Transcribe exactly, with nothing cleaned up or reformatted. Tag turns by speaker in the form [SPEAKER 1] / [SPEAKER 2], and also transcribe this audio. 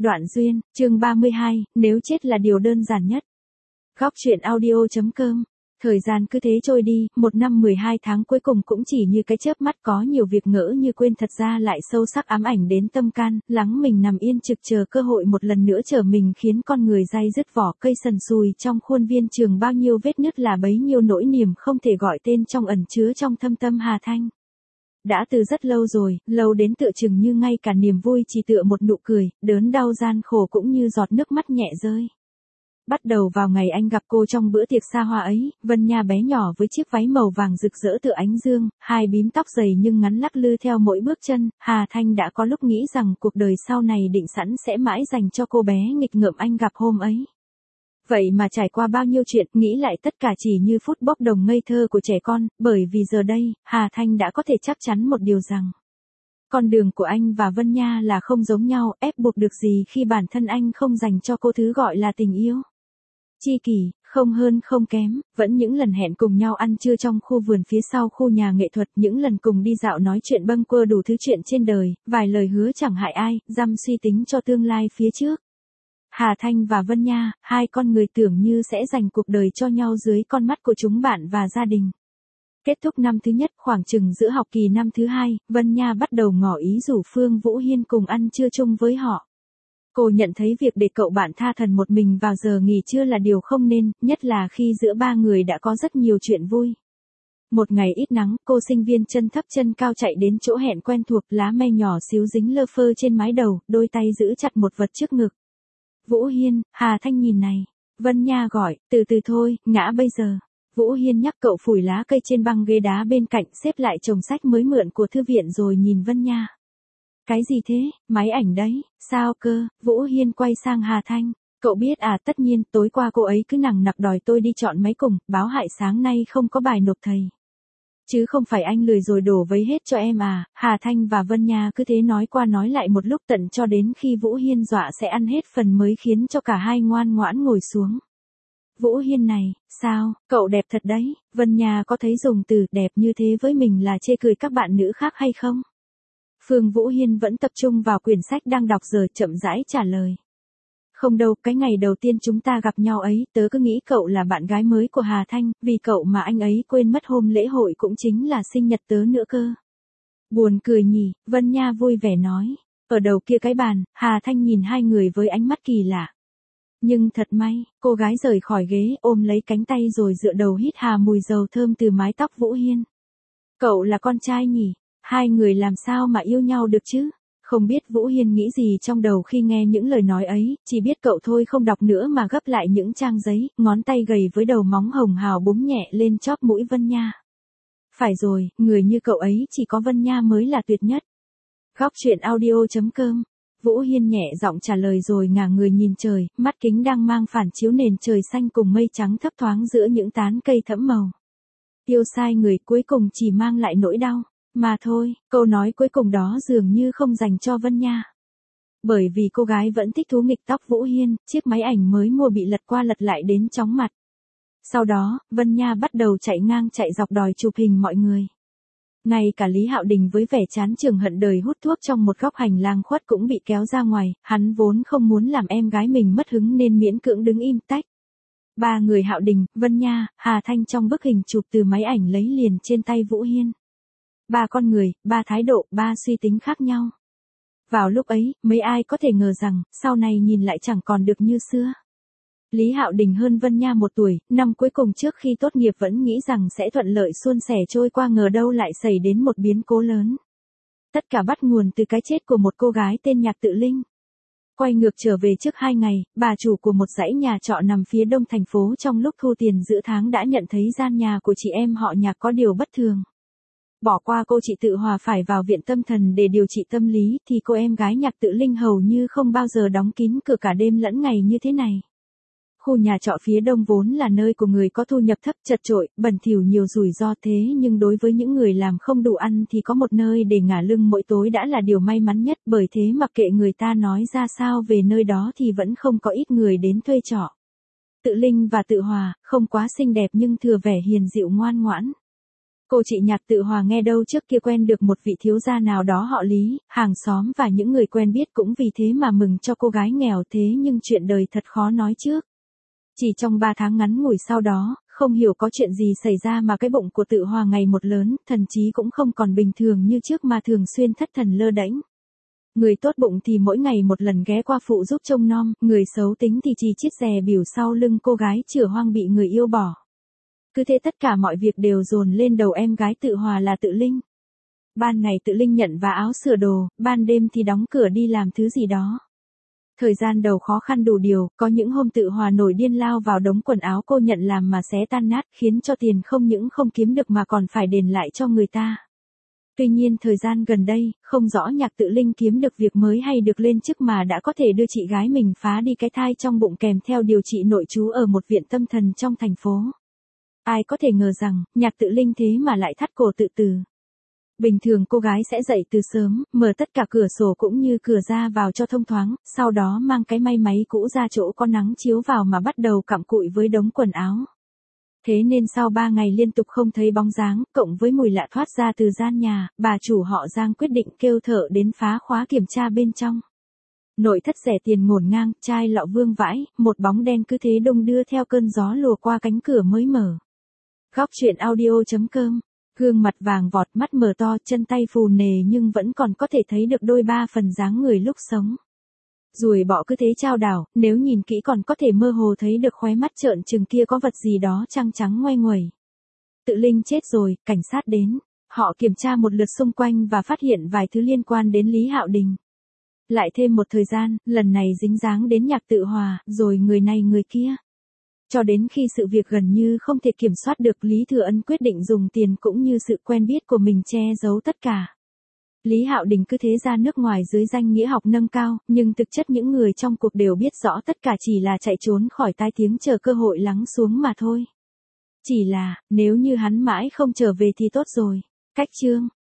[SPEAKER 1] Đoạn duyên, chương ba mươi hai, nếu chết là điều đơn giản nhất. Góc truyện audio.com. Thời gian cứ thế trôi đi, một năm mười hai tháng cuối cùng cũng chỉ như cái chớp mắt, có nhiều việc ngỡ như quên thật ra lại sâu sắc ám ảnh đến tâm can, lắng mình nằm yên trực chờ cơ hội một lần nữa trở mình, khiến con người day dứt vỏ cây sần sùi trong khuôn viên trường, bao nhiêu vết nứt là bấy nhiêu nỗi niềm không thể gọi tên trong ẩn chứa trong thâm tâm Hà Thanh. Đã từ rất lâu rồi, lâu đến tựa chừng như ngay cả niềm vui chỉ tựa một nụ cười, đớn đau gian khổ cũng như giọt nước mắt nhẹ rơi. Bắt đầu vào ngày anh gặp cô trong bữa tiệc xa hoa ấy, Vân Nha bé nhỏ với chiếc váy màu vàng rực rỡ tựa ánh dương, hai bím tóc dày nhưng ngắn lắc lư theo mỗi bước chân, Hà Thanh đã có lúc nghĩ rằng cuộc đời sau này định sẵn sẽ mãi dành cho cô bé nghịch ngợm anh gặp hôm ấy. Vậy mà trải qua bao nhiêu chuyện, nghĩ lại tất cả chỉ như phút bốc đồng ngây thơ của trẻ con, bởi vì giờ đây, Hà Thanh đã có thể chắc chắn một điều rằng con đường của anh và Vân Nha là không giống nhau, ép buộc được gì khi bản thân anh không dành cho cô thứ gọi là tình yêu. Chi kỷ, không hơn không kém, vẫn những lần hẹn cùng nhau ăn trưa trong khu vườn phía sau khu nhà nghệ thuật, những lần cùng đi dạo nói chuyện bâng quơ đủ thứ chuyện trên đời, vài lời hứa chẳng hại ai, dăm suy tính cho tương lai phía trước. Hà Thanh và Vân Nha, hai con người tưởng như sẽ dành cuộc đời cho nhau dưới con mắt của chúng bạn và gia đình. Kết thúc năm thứ nhất, khoảng chừng giữa học kỳ năm thứ hai, Vân Nha bắt đầu ngỏ ý rủ Phương Vũ Hiên cùng ăn trưa chung với họ. Cô nhận thấy việc để cậu bạn tha thần một mình vào giờ nghỉ trưa là điều không nên, nhất là khi giữa ba người đã có rất nhiều chuyện vui. Một ngày ít nắng, cô sinh viên chân thấp chân cao chạy đến chỗ hẹn quen thuộc, lá me nhỏ xíu dính lơ phơ trên mái đầu, đôi tay giữ chặt một vật trước ngực. Vũ Hiên, Hà Thanh nhìn này. Vân Nha gọi, từ từ thôi, ngã bây giờ. Vũ Hiên nhắc cậu phủi lá cây trên băng ghế đá bên cạnh, xếp lại chồng sách mới mượn của thư viện rồi nhìn Vân Nha. Cái gì thế, máy ảnh đấy, sao cơ? Vũ Hiên quay sang Hà Thanh. Cậu biết à, tất nhiên, tối qua cô ấy cứ nằng nặc đòi tôi đi chọn máy cùng, báo hại sáng nay không có bài nộp thầy. Chứ không phải anh lười rồi đổ vấy hết cho em à. Hà Thanh và Vân Nha cứ thế nói qua nói lại một lúc, tận cho đến khi Vũ Hiên dọa sẽ ăn hết phần mới khiến cho cả hai ngoan ngoãn ngồi xuống. Vũ Hiên này, sao, cậu đẹp thật đấy. Vân Nha có thấy dùng từ đẹp như thế với mình là chê cười các bạn nữ khác hay không? Phương Vũ Hiên vẫn tập trung vào quyển sách đang đọc giờ, chậm rãi trả lời. Không đâu, cái ngày đầu tiên chúng ta gặp nhau ấy, tớ cứ nghĩ cậu là bạn gái mới của Hà Thanh, vì cậu mà anh ấy quên mất hôm lễ hội cũng chính là sinh nhật tớ nữa cơ. Buồn cười nhỉ, Vân Nha vui vẻ nói. Ở đầu kia cái bàn, Hà Thanh nhìn hai người với ánh mắt kỳ lạ. Nhưng thật may, cô gái rời khỏi ghế, ôm lấy cánh tay rồi dựa đầu hít hà mùi dầu thơm từ mái tóc Vũ Hiên. Cậu là con trai nhỉ? Hai người làm sao mà yêu nhau được chứ? Không biết Vũ Hiên nghĩ gì trong đầu khi nghe những lời nói ấy, chỉ biết cậu thôi không đọc nữa mà gấp lại những trang giấy, ngón tay gầy với đầu móng hồng hào búng nhẹ lên chóp mũi Vân Nha. Phải rồi, người như cậu ấy chỉ có Vân Nha mới là tuyệt nhất. Góc truyện audio.com. Vũ Hiên nhẹ giọng trả lời rồi ngả người nhìn trời, mắt kính đang mang phản chiếu nền trời xanh cùng mây trắng thấp thoáng giữa những tán cây thẫm màu. Yêu sai người cuối cùng chỉ mang lại nỗi đau. Mà thôi, câu nói cuối cùng đó dường như không dành cho Vân Nha. Bởi vì cô gái vẫn thích thú nghịch tóc Vũ Hiên, chiếc máy ảnh mới mua bị lật qua lật lại đến chóng mặt. Sau đó, Vân Nha bắt đầu chạy ngang chạy dọc đòi chụp hình mọi người. Ngay cả Lý Hạo Đình với vẻ chán chường hận đời hút thuốc trong một góc hành lang khuất cũng bị kéo ra ngoài, hắn vốn không muốn làm em gái mình mất hứng nên miễn cưỡng đứng im tách. Ba người Hạo Đình, Vân Nha, Hà Thanh trong bức hình chụp từ máy ảnh lấy liền trên tay Vũ Hiên. Ba con người, ba thái độ, ba suy tính khác nhau. Vào lúc ấy, mấy ai có thể ngờ rằng, sau này nhìn lại chẳng còn được như xưa. Lý Hạo Đình hơn Vân Nha một tuổi, năm cuối cùng trước khi tốt nghiệp vẫn nghĩ rằng sẽ thuận lợi suôn sẻ trôi qua, ngờ đâu lại xảy đến một biến cố lớn. Tất cả bắt nguồn từ cái chết của một cô gái tên Nhạc Tự Linh. Quay ngược trở về trước hai ngày, bà chủ của một dãy nhà trọ nằm phía đông thành phố trong lúc thu tiền giữa tháng đã nhận thấy gian nhà của chị em họ Nhạc có điều bất thường. Bỏ qua cô chị Tự Hòa phải vào viện tâm thần để điều trị tâm lý, thì cô em gái Nhạc Tự Linh hầu như không bao giờ đóng kín cửa cả đêm lẫn ngày như thế này. Khu nhà trọ phía đông vốn là nơi của người có thu nhập thấp, chật chội, bẩn thỉu, nhiều rủi ro, thế nhưng đối với những người làm không đủ ăn thì có một nơi để ngả lưng mỗi tối đã là điều may mắn nhất, bởi thế mặc kệ người ta nói ra sao về nơi đó thì vẫn không có ít người đến thuê trọ. Tự Linh và Tự Hòa, không quá xinh đẹp nhưng thừa vẻ hiền dịu ngoan ngoãn. Cô chị Nhạc Tự Hòa nghe đâu trước kia quen được một vị thiếu gia nào đó họ Lý, hàng xóm và những người quen biết cũng vì thế mà mừng cho cô gái nghèo thế nhưng chuyện đời thật khó nói trước. Chỉ trong ba tháng ngắn ngủi sau đó, không hiểu có chuyện gì xảy ra mà cái bụng của Tự Hòa ngày một lớn, thần chí cũng không còn bình thường như trước mà thường xuyên thất thần lơ đễnh. Người tốt bụng thì mỗi ngày một lần ghé qua phụ giúp trông nom, người xấu tính thì chỉ chiết dè biểu sau lưng cô gái chửa hoang bị người yêu bỏ. Cứ thế tất cả mọi việc đều dồn lên đầu em gái Tự Hòa là Tự Linh. Ban ngày Tự Linh nhận vá áo sửa đồ, ban đêm thì đóng cửa đi làm thứ gì đó. Thời gian đầu khó khăn đủ điều, có những hôm Tự Hòa nổi điên lao vào đống quần áo cô nhận làm mà xé tan nát khiến cho tiền không những không kiếm được mà còn phải đền lại cho người ta. Tuy nhiên thời gian gần đây, không rõ Nhạc Tự Linh kiếm được việc mới hay được lên chức mà đã có thể đưa chị gái mình phá đi cái thai trong bụng kèm theo điều trị nội trú ở một viện tâm thần trong thành phố. Ai có thể ngờ rằng, Nhạc Tự Linh thế mà lại thắt cổ tự tử. Bình thường cô gái sẽ dậy từ sớm, mở tất cả cửa sổ cũng như cửa ra vào cho thông thoáng, sau đó mang cái may máy cũ ra chỗ có nắng chiếu vào mà bắt đầu cặm cụi với đống quần áo. Thế nên sau ba ngày liên tục không thấy bóng dáng, cộng với mùi lạ thoát ra từ gian nhà, bà chủ họ Giang quyết định kêu thợ đến phá khóa kiểm tra bên trong. Nội thất rẻ tiền ngổn ngang, chai lọ vương vãi, một bóng đen cứ thế đung đưa theo cơn gió lùa qua cánh cửa mới mở. Góc truyện audio chấm com. Gương mặt vàng vọt, mắt mở to, chân tay phù nề nhưng vẫn còn có thể thấy được đôi ba phần dáng người lúc sống. Ruồi bọ cứ thế chao đảo, nếu nhìn kỹ còn có thể mơ hồ thấy được khóe mắt trợn trừng kia có vật gì đó trăng trắng ngoe nguẩy. Tự Linh chết rồi, cảnh sát đến. Họ kiểm tra một lượt xung quanh và phát hiện vài thứ liên quan đến Lý Hạo Đình. Lại thêm một thời gian, lần này dính dáng đến Nhạc Tự Hòa, rồi người này người kia. Cho đến khi sự việc gần như không thể kiểm soát được, Lý Thừa Ân quyết định dùng tiền cũng như sự quen biết của mình che giấu tất cả. Lý Hạo Đình cứ thế ra nước ngoài dưới danh nghĩa học nâng cao, nhưng thực chất những người trong cuộc đều biết rõ tất cả chỉ là chạy trốn khỏi tai tiếng chờ cơ hội lắng xuống mà thôi. Chỉ là, nếu như hắn mãi không trở về thì tốt rồi. Cách chương